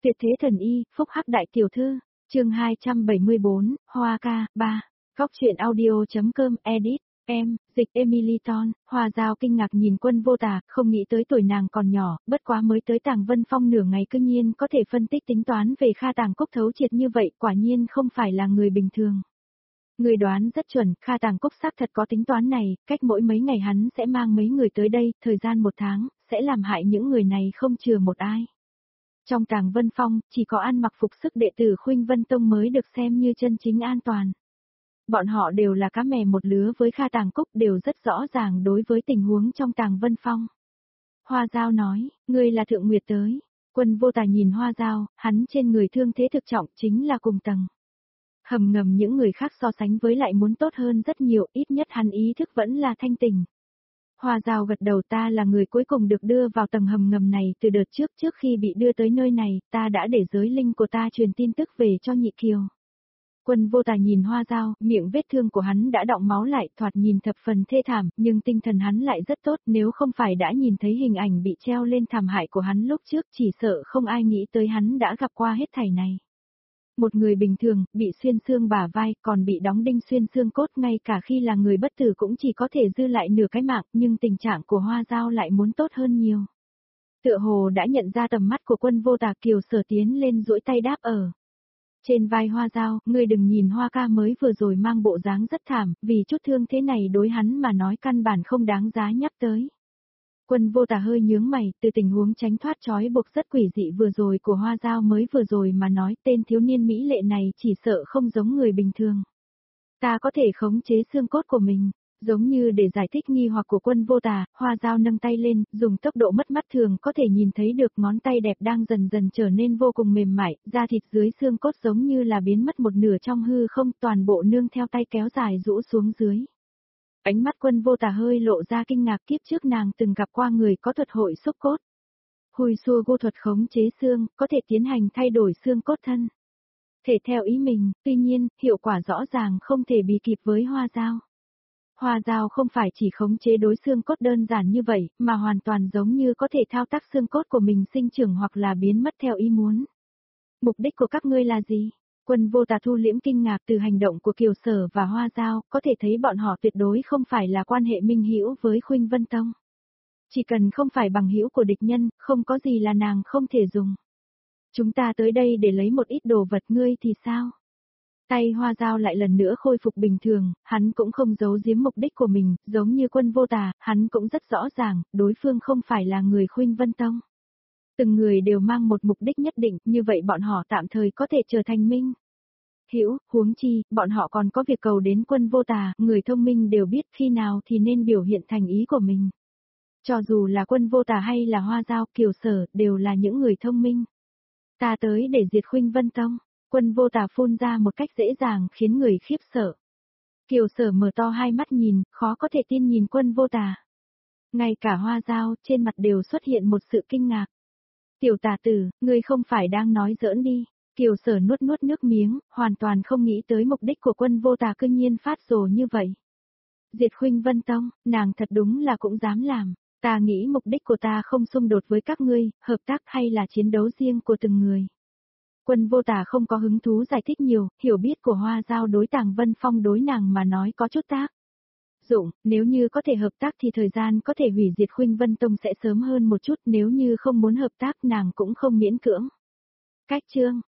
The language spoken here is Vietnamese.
Tuyệt thế thần y, phúc hắc đại tiểu thư, chương 274, Hoa ca, 3. Góc truyện audio.com edit, em, dịch Emily Ton, Hoa Giao kinh ngạc nhìn Quân Vô Tà, không nghĩ tới tuổi nàng còn nhỏ, bất quá mới tới Tàng Vân Phong nửa ngày cư nhiên có thể phân tích tính toán về Kha Tàng Cốc thấu triệt như vậy, quả nhiên không phải là người bình thường. Người đoán rất chuẩn, Kha Tàng Cốc xác thật có tính toán này, cách mỗi mấy ngày hắn sẽ mang mấy người tới đây, thời gian 1 tháng, sẽ làm hại những người này không chừa một ai. Trong Tàng Vân Phong, chỉ có ăn mặc phục sức đệ tử Khuynh Vân Tông mới được xem như chân chính an toàn. Bọn họ đều là cá mè một lứa với Kha Tàng Cốc, đều rất rõ ràng đối với tình huống trong Tàng Vân Phong. Hoa Giao nói, ngươi là Thượng Nguyệt tới. Quân Vô Tà nhìn Hoa Giao, hắn trên người thương thế thực trọng chính là cùng tầng. Hầm ngầm những người khác so sánh với lại muốn tốt hơn rất nhiều, ít nhất hắn ý thức vẫn là thanh tình. Hoa Giao gật đầu, ta là người cuối cùng được đưa vào tầng hầm ngầm này từ đợt trước khi bị đưa tới nơi này, ta đã để giới linh của ta truyền tin tức về cho Nhị Kiều. Quân Vô Tà nhìn Hoa Giao, miệng vết thương của hắn đã đọng máu lại, thoạt nhìn thập phần thê thảm, nhưng tinh thần hắn lại rất tốt, nếu không phải đã nhìn thấy hình ảnh bị treo lên thảm hại của hắn lúc trước, chỉ sợ không ai nghĩ tới hắn đã gặp qua hết thảy này. Một người bình thường, bị xuyên xương bả vai, còn bị đóng đinh xuyên xương cốt, ngay cả khi là người bất tử cũng chỉ có thể dư lại nửa cái mạng, nhưng tình trạng của Hoa Giao lại muốn tốt hơn nhiều. Tựa hồ đã nhận ra tầm mắt của Quân Vô Tà, Kiều Sở tiến lên duỗi tay đáp ở trên vai Hoa Giao, ngươi đừng nhìn Hoa ca mới vừa rồi mang bộ dáng rất thảm, vì chút thương thế này đối hắn mà nói căn bản không đáng giá nhắc tới. Quân Vô Tà hơi nhướng mày, từ tình huống tránh thoát trói buộc rất quỷ dị vừa rồi của Hoa Giao mới vừa rồi mà nói, tên thiếu niên mỹ lệ này chỉ sợ không giống người bình thường. Ta có thể khống chế xương cốt của mình, giống như để giải thích nghi hoặc của Quân Vô Tà, Hoa Giao nâng tay lên, dùng tốc độ mất mắt thường có thể nhìn thấy được ngón tay đẹp đang dần dần trở nên vô cùng mềm mại, da thịt dưới xương cốt giống như là biến mất một nửa trong hư không, toàn bộ nương theo tay kéo dài rũ xuống dưới. Ánh mắt Quân Vô Tà hơi lộ ra kinh ngạc, kiếp trước nàng từng gặp qua người có thuật hội xúc cốt. Hùi xua vô thuật khống chế xương, có thể tiến hành thay đổi xương cốt thân. Thể theo ý mình, tuy nhiên, hiệu quả rõ ràng không thể bì kịp với Hoa Giao. Hoa Giao không phải chỉ khống chế đối xương cốt đơn giản như vậy, mà hoàn toàn giống như có thể thao tác xương cốt của mình sinh trưởng hoặc là biến mất theo ý muốn. Mục đích của các ngươi là gì? Quân Vô Tà thu liễm kinh ngạc từ hành động của Kiều Sở và Hoa Giao, có thể thấy bọn họ tuyệt đối không phải là quan hệ minh hữu với Khuynh Vân Tông. Chỉ cần không phải bằng hữu của địch nhân, không có gì là nàng không thể dùng. Chúng ta tới đây để lấy một ít đồ vật, ngươi thì sao? Tay Hoa Giao lại lần nữa khôi phục bình thường, hắn cũng không giấu giếm mục đích của mình, giống như Quân Vô Tà, hắn cũng rất rõ ràng, đối phương không phải là người Khuynh Vân Tông. Từng người đều mang một mục đích nhất định, như vậy bọn họ tạm thời có thể trở thành minh hữu, huống chi, bọn họ còn có việc cầu đến Quân Vô Tà, người thông minh đều biết khi nào thì nên biểu hiện thành ý của mình. Cho dù là Quân Vô Tà hay là Hoa Giao, Kiều Sở, đều là những người thông minh. Ta tới để diệt Khuynh Vân Tông. Quân Vô Tà phun ra một cách dễ dàng khiến người khiếp sợ. Kiều Sở mở to hai mắt nhìn, khó có thể tin nhìn Quân Vô Tà. Ngay cả Hoa Giao, trên mặt đều xuất hiện một sự kinh ngạc. Tiểu tà tử, ngươi không phải đang nói giỡn đi. Kiều Sở nuốt nước miếng, hoàn toàn không nghĩ tới mục đích của Quân Vô Tà cư nhiên phát rồ như vậy. Diệt Khuynh Vân Tông, nàng thật đúng là cũng dám làm. Ta nghĩ mục đích của ta không xung đột với các ngươi, hợp tác hay là chiến đấu riêng của từng người. Quân Vô Tà không có hứng thú giải thích nhiều, hiểu biết của Hoa Giao đối Tàng Vân Phong đối nàng mà nói có chút tác dụng, nếu như có thể hợp tác thì thời gian có thể hủy diệt Khuynh Vân Tông sẽ sớm hơn một chút, nếu như không muốn hợp tác nàng cũng không miễn cưỡng. Cách chương,